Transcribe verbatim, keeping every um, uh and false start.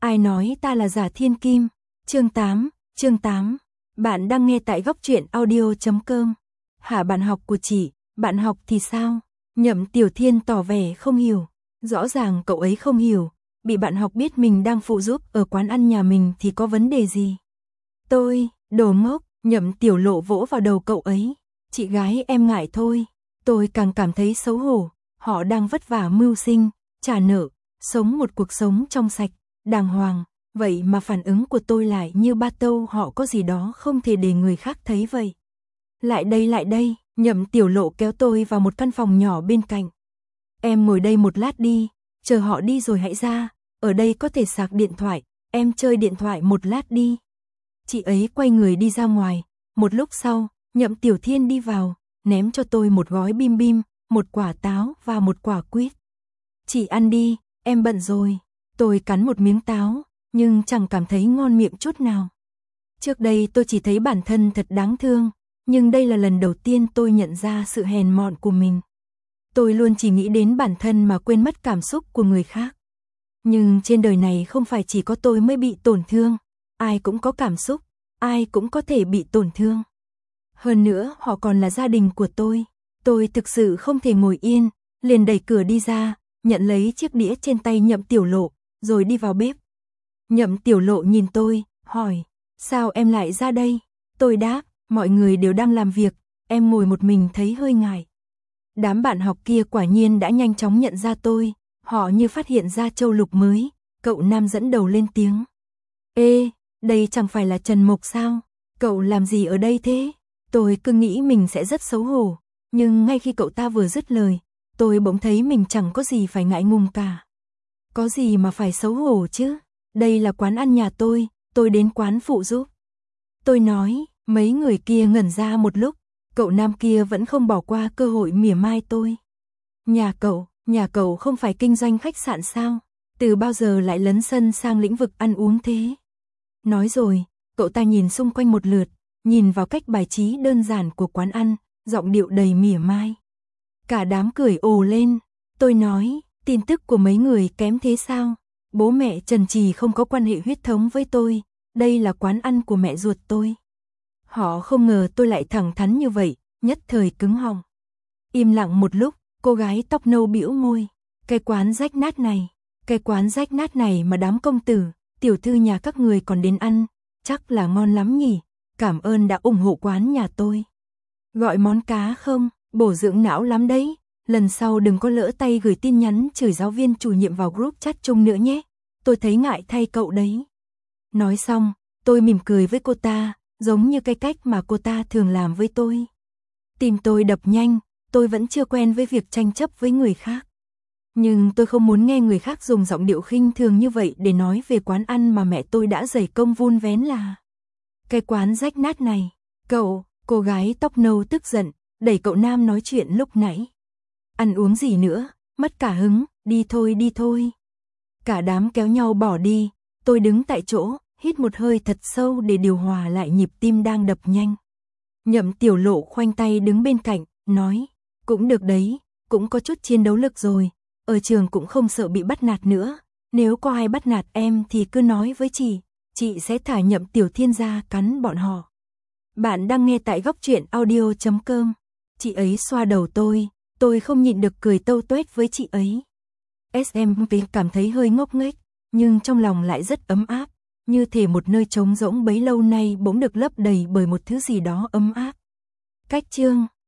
Ai nói ta là giả thiên kim? Chương tám, chương tám. Bạn đang nghe tại góc truyện audio chấm com. Hả, bạn học của chị, bạn học thì sao? Nhậm Tiểu Thiên tỏ vẻ không hiểu. Rõ ràng cậu ấy không hiểu, bị bạn học biết mình đang phụ giúp ở quán ăn nhà mình thì có vấn đề gì? Tôi, đồ ngốc, Nhậm Tiểu Lộ vỗ vào đầu cậu ấy. Chị gái em ngại thôi. Tôi càng cảm thấy xấu hổ, họ đang vất vả mưu sinh, trả nợ, sống một cuộc sống trong sạch, đàng hoàng, vậy mà phản ứng của tôi lại như ba tâu họ có gì đó không thể để người khác thấy vậy. Lại đây lại đây, Nhậm Tiểu Lộ kéo tôi vào một căn phòng nhỏ bên cạnh. Em ngồi đây một lát đi, chờ họ đi rồi hãy ra, ở đây có thể sạc điện thoại, em chơi điện thoại một lát đi. Chị ấy quay người đi ra ngoài, một lúc sau, Nhậm Tiểu Thiên đi vào, ném cho tôi một gói bim bim, một quả táo và một quả quýt. Chị ăn đi, em bận rồi. Tôi cắn một miếng táo, nhưng chẳng cảm thấy ngon miệng chút nào. Trước đây tôi chỉ thấy bản thân thật đáng thương, nhưng đây là lần đầu tiên tôi nhận ra sự hèn mọn của mình. Tôi luôn chỉ nghĩ đến bản thân mà quên mất cảm xúc của người khác. Nhưng trên đời này không phải chỉ có tôi mới bị tổn thương, ai cũng có cảm xúc, ai cũng có thể bị tổn thương. Hơn nữa, họ còn là gia đình của tôi. Tôi thực sự không thể ngồi yên, liền đẩy cửa đi ra, nhận lấy chiếc đĩa trên tay Nhậm Tiểu Lộ, rồi đi vào bếp. Nhậm Tiểu Lộ nhìn tôi, hỏi, sao em lại ra đây? Tôi đáp, mọi người đều đang làm việc, em ngồi một mình thấy hơi ngại. Đám bạn học kia quả nhiên đã nhanh chóng nhận ra tôi, họ như phát hiện ra châu lục mới. Cậu nam dẫn đầu lên tiếng. Ê, đây chẳng phải là Trần Mộc sao? Cậu làm gì ở đây thế? Tôi cứ nghĩ mình sẽ rất xấu hổ, nhưng ngay khi cậu ta vừa dứt lời, tôi bỗng thấy mình chẳng có gì phải ngại ngùng cả. Có gì mà phải xấu hổ chứ? Đây là quán ăn nhà tôi, tôi đến quán phụ giúp. Tôi nói, mấy người kia ngẩn ra một lúc, cậu nam kia vẫn không bỏ qua cơ hội mỉa mai tôi. Nhà cậu, nhà cậu không phải kinh doanh khách sạn sao? Từ bao giờ lại lấn sân sang lĩnh vực ăn uống thế? Nói rồi, cậu ta nhìn xung quanh một lượt, nhìn vào cách bài trí đơn giản của quán ăn, giọng điệu đầy mỉa mai. Cả đám cười ồ lên. Tôi nói, tin tức của mấy người kém thế sao? Bố mẹ Trần Trì không có quan hệ huyết thống với tôi, đây là quán ăn của mẹ ruột tôi. Họ không ngờ tôi lại thẳng thắn như vậy, nhất thời cứng họng. Im lặng một lúc, cô gái tóc nâu bĩu môi. Cái quán rách nát này, cái quán rách nát này mà đám công tử, tiểu thư nhà các người còn đến ăn, chắc là ngon lắm nhỉ? Cảm ơn đã ủng hộ quán nhà tôi. Gọi món cá không? Bổ dưỡng não lắm đấy. Lần sau đừng có lỡ tay gửi tin nhắn chửi giáo viên chủ nhiệm vào group chat chung nữa nhé. Tôi thấy ngại thay cậu đấy. Nói xong, tôi mỉm cười với cô ta, giống như cái cách mà cô ta thường làm với tôi. Tim tôi đập nhanh, tôi vẫn chưa quen với việc tranh chấp với người khác. Nhưng tôi không muốn nghe người khác dùng giọng điệu khinh thường như vậy để nói về quán ăn mà mẹ tôi đã dày công vun vén là. Cái quán rách nát này, cậu, cô gái tóc nâu tức giận, đẩy cậu nam nói chuyện lúc nãy. Ăn uống gì nữa, mất cả hứng, đi thôi đi thôi. Cả đám kéo nhau bỏ đi, tôi đứng tại chỗ, hít một hơi thật sâu để điều hòa lại nhịp tim đang đập nhanh. Nhậm Tiểu Lộ khoanh tay đứng bên cạnh, nói, cũng được đấy, cũng có chút chiến đấu lực rồi, ở trường cũng không sợ bị bắt nạt nữa, nếu có ai bắt nạt em thì cứ nói với chị, chị sẽ thả Nhậm Tiểu Thiên ra cắn bọn họ. Bạn đang nghe tại góc truyện audio chấm com. Chị ấy xoa đầu tôi, tôi không nhịn được cười tâu tuét với chị ấy. ét em pê cảm thấy hơi ngốc nghếch, nhưng trong lòng lại rất ấm áp, như thể một nơi trống rỗng bấy lâu nay bỗng được lấp đầy bởi một thứ gì đó ấm áp. Cách chương